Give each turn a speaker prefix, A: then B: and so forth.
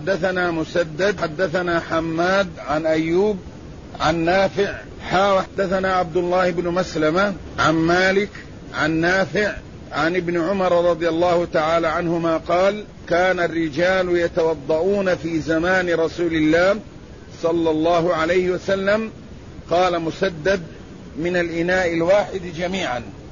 A: حدثنا مسدد حدثنا حماد عن أيوب عن نافع حدثنا عبد الله بن مسلمة عن مالك عن نافع عن ابن عمر رضي الله تعالى عنهما قال: كان الرجال يتوضؤون في زمان رسول الله صلى الله عليه وسلم. قال مسدد: من الإناء الواحد جميعا.